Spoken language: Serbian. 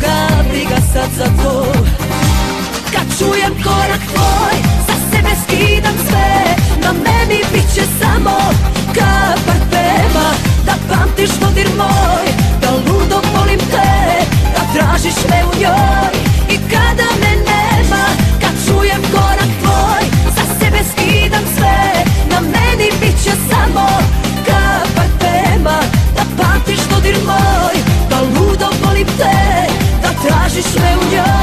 koga briga sad za to. Kad čujem korak tvoj, za sebe skidam sve. Na meni bit će samo ka parfema. Da pamtiš dodir moj, da ludo volim te, da tražiš me u njoj i kada me nema. Kad čujem korak tvoj, za sebe skidam sve. Na meni bit će samo ka parfema. Da pamtiš dodir moj, da ludo volim te, da tražiš me u njoj.